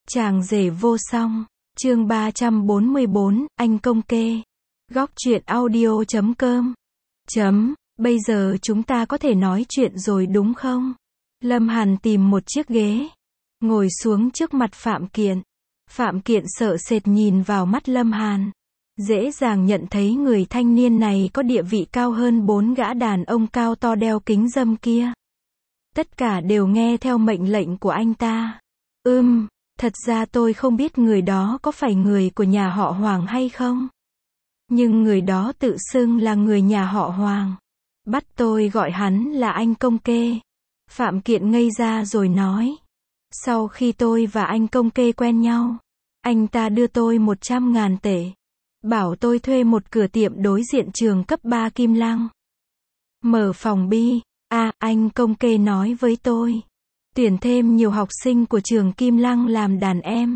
Chàng rể vô song, chương 344, anh công kê. Góc truyện audio.com. Bây giờ chúng ta có thể nói chuyện rồi đúng không? Lâm Hàn tìm một chiếc ghế, ngồi xuống trước mặt Phạm Kiện. Phạm Kiện sợ sệt nhìn vào mắt Lâm Hàn. Dễ dàng nhận thấy người thanh niên này có địa vị cao hơn 4 gã đàn ông cao to đeo kính râm kia. Tất cả đều nghe theo mệnh lệnh của anh ta. Thật ra tôi không biết người đó có phải người của nhà họ Hoàng hay không. Nhưng người đó tự xưng là người nhà họ Hoàng. Bắt tôi gọi hắn là anh công kê. Phạm Kiện ngây ra rồi nói. Sau khi tôi và anh công kê quen nhau, anh ta đưa tôi 100.000 tệ. Bảo tôi thuê một cửa tiệm đối diện trường cấp 3 Kim Lăng. Mở phòng bi. Anh công kê nói với tôi. Tuyển thêm nhiều học sinh của trường Kim Lăng làm đàn em.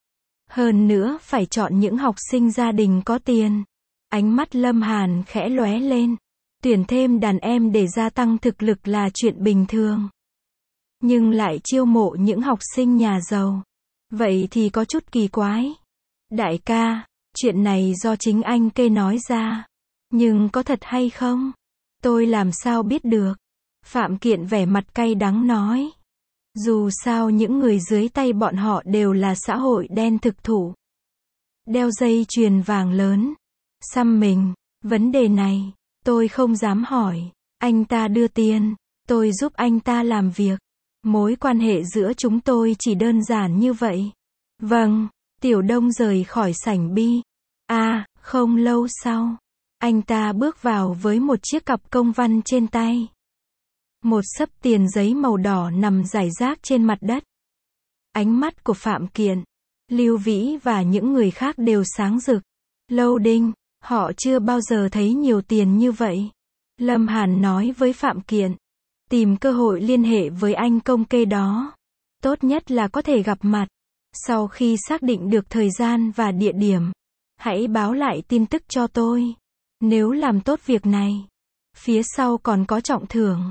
Hơn nữa phải chọn những học sinh gia đình có tiền. Ánh mắt Lâm Hàn khẽ lóe lên. Tuyển thêm đàn em để gia tăng thực lực là chuyện bình thường. Nhưng lại chiêu mộ những học sinh nhà giàu. Vậy thì có chút kỳ quái. Đại ca, chuyện này do chính anh kê nói ra. Nhưng có thật hay không? Tôi làm sao biết được? Phạm Kiện vẻ mặt cay đắng nói. Dù sao những người dưới tay bọn họ đều là xã hội đen thực thụ. Đeo dây chuyền vàng lớn. Xăm mình. Vấn đề này, tôi không dám hỏi. Anh ta đưa tiền, tôi giúp anh ta làm việc. Mối quan hệ giữa chúng tôi chỉ đơn giản như vậy. Vâng, Tiểu Đông rời khỏi sảnh bi. Không lâu sau, anh ta bước vào với một chiếc cặp công văn trên tay. Một xấp tiền giấy màu đỏ nằm rải rác trên mặt đất. Ánh mắt của Phạm Kiện, Lưu Vĩ và những người khác đều sáng rực. Lâu Đinh, họ chưa bao giờ thấy nhiều tiền như vậy. Lâm Hàn nói với Phạm Kiện. Tìm cơ hội liên hệ với anh công kê đó. Tốt nhất là có thể gặp mặt. Sau khi xác định được thời gian và địa điểm, hãy báo lại tin tức cho tôi. Nếu làm tốt việc này, phía sau còn có trọng thưởng.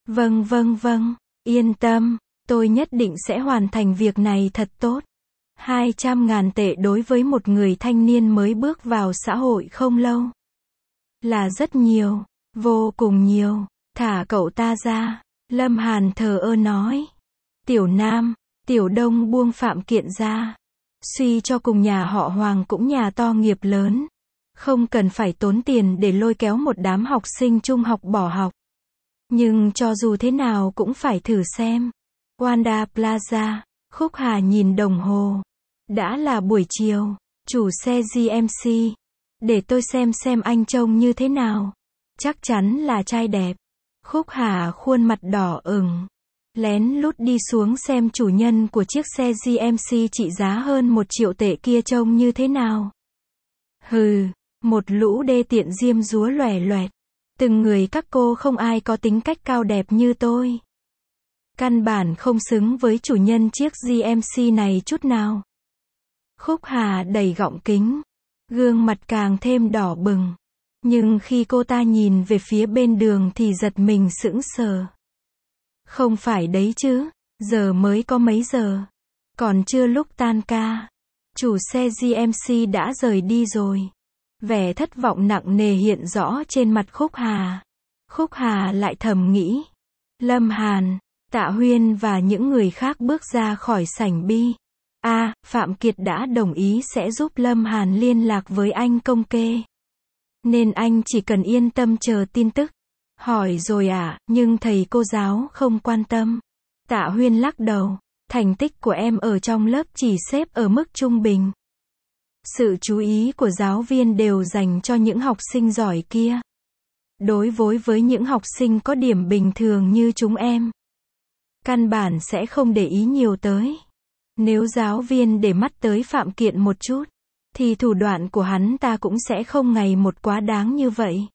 Vâng, yên tâm, tôi nhất định sẽ hoàn thành việc này thật tốt. 200.000 tệ đối với một người thanh niên mới bước vào xã hội không lâu. Là rất nhiều, vô cùng nhiều, thả cậu ta ra. Lâm Hàn thờ ơ nói. Tiểu Nam, Tiểu Đông buông Phạm Kiện ra. Suy cho cùng nhà họ Hoàng cũng nhà to nghiệp lớn. Không cần phải tốn tiền để lôi kéo một đám học sinh trung học bỏ học. Nhưng cho dù thế nào cũng phải thử xem. Wanda Plaza, Khúc Hà nhìn đồng hồ. Đã là buổi chiều. Chủ xe GMC. Để tôi xem anh trông như thế nào. Chắc chắn là trai đẹp. Khúc Hà khuôn mặt đỏ ửng. Lén lút đi xuống xem chủ nhân của chiếc xe GMC trị giá hơn 1 triệu tệ kia trông như thế nào. Hừ, một lũ đê tiện diêm dúa loẻ loẹt. Từng người các cô không ai có tính cách cao đẹp như tôi. Căn bản không xứng với chủ nhân chiếc GMC này chút nào. Khúc Hà đẩy gọng kính. Gương mặt càng thêm đỏ bừng. Nhưng khi cô ta nhìn về phía bên đường thì giật mình sững sờ. Không phải đấy chứ, giờ mới có mấy giờ. Còn chưa lúc tan ca. Chủ xe GMC đã rời đi rồi. Vẻ thất vọng nặng nề hiện rõ trên mặt Khúc Hà. Khúc Hà lại thầm nghĩ. Lâm Hàn, Tạ Huyên và những người khác bước ra khỏi sảnh bi. Phạm Kiệt đã đồng ý sẽ giúp Lâm Hàn liên lạc với anh công kê. Nên anh chỉ cần yên tâm chờ tin tức. Hỏi rồi nhưng thầy cô giáo không quan tâm. Tạ Huyên lắc đầu. Thành tích của em ở trong lớp chỉ xếp ở mức trung bình. Sự chú ý của giáo viên đều dành cho những học sinh giỏi kia. Đối với những học sinh có điểm bình thường như chúng em, căn bản sẽ không để ý nhiều tới. Nếu giáo viên để mắt tới Phạm Kiện một chút, thì thủ đoạn của hắn ta cũng sẽ không ngày một quá đáng như vậy.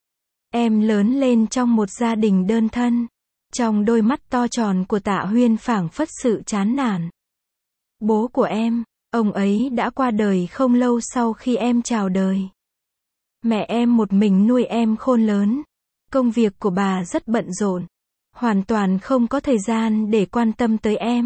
Em lớn lên trong một gia đình đơn thân. Trong đôi mắt to tròn của Tạ Huyên phảng phất sự chán nản. Bố của em, ông ấy đã qua đời không lâu sau khi em chào đời. Mẹ em một mình nuôi em khôn lớn. Công việc của bà rất bận rộn. Hoàn toàn không có thời gian để quan tâm tới em.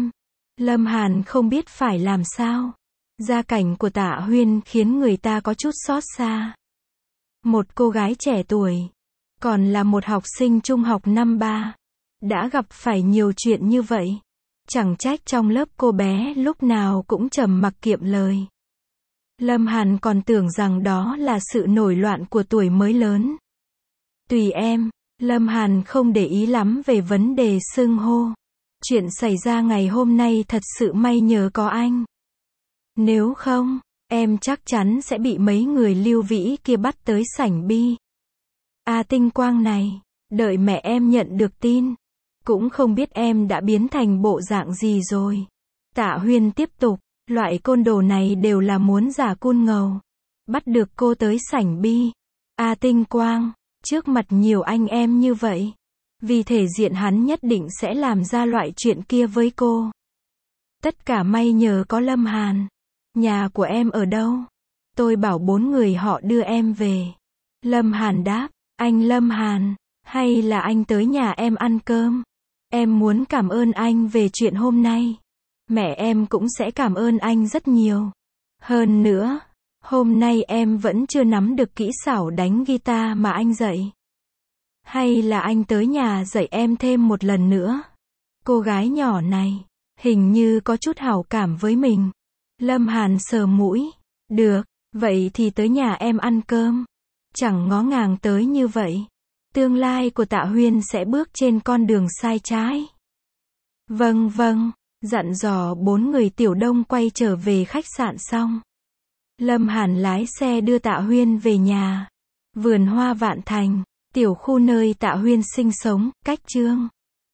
Lâm Hàn không biết phải làm sao. Gia cảnh của Tạ Huyên khiến người ta có chút xót xa. Một cô gái trẻ tuổi, còn là một học sinh trung học năm 3, đã gặp phải nhiều chuyện như vậy. Chẳng trách trong lớp cô bé lúc nào cũng trầm mặc kiệm lời. Lâm Hàn còn tưởng rằng đó là sự nổi loạn của tuổi mới lớn. Tùy em, Lâm Hàn không để ý lắm về vấn đề xưng hô. Chuyện xảy ra ngày hôm nay thật sự may nhờ có anh. Nếu không, em chắc chắn sẽ bị mấy người Lưu Vĩ kia bắt tới sảnh bi. Tinh Quang này, đợi mẹ em nhận được tin, cũng không biết em đã biến thành bộ dạng gì rồi. Tạ Huyên tiếp tục, loại côn đồ này đều là muốn giả côn ngầu. Bắt được cô tới sảnh bi. Tinh Quang, trước mặt nhiều anh em như vậy, vì thể diện hắn nhất định sẽ làm ra loại chuyện kia với cô. Tất cả may nhờ có Lâm Hàn. Nhà của em ở đâu? Tôi bảo 4 người họ đưa em về. Lâm Hàn đáp, anh Lâm Hàn, hay là anh tới nhà em ăn cơm? Em muốn cảm ơn anh về chuyện hôm nay. Mẹ em cũng sẽ cảm ơn anh rất nhiều. Hơn nữa, hôm nay em vẫn chưa nắm được kỹ xảo đánh guitar mà anh dạy. Hay là anh tới nhà dạy em thêm một lần nữa? Cô gái nhỏ này, hình như có chút hảo cảm với mình. Lâm Hàn sờ mũi. Được, vậy thì tới nhà em ăn cơm. Chẳng ngó ngàng tới như vậy, tương lai của Tạ Huyên sẽ bước trên con đường sai trái. Vâng vâng, dặn dò 4 người Tiểu Đông quay trở về khách sạn xong. Lâm Hàn lái xe đưa Tạ Huyên về nhà. Vườn hoa Vạn Thành, tiểu khu nơi Tạ Huyên sinh sống, cách Chương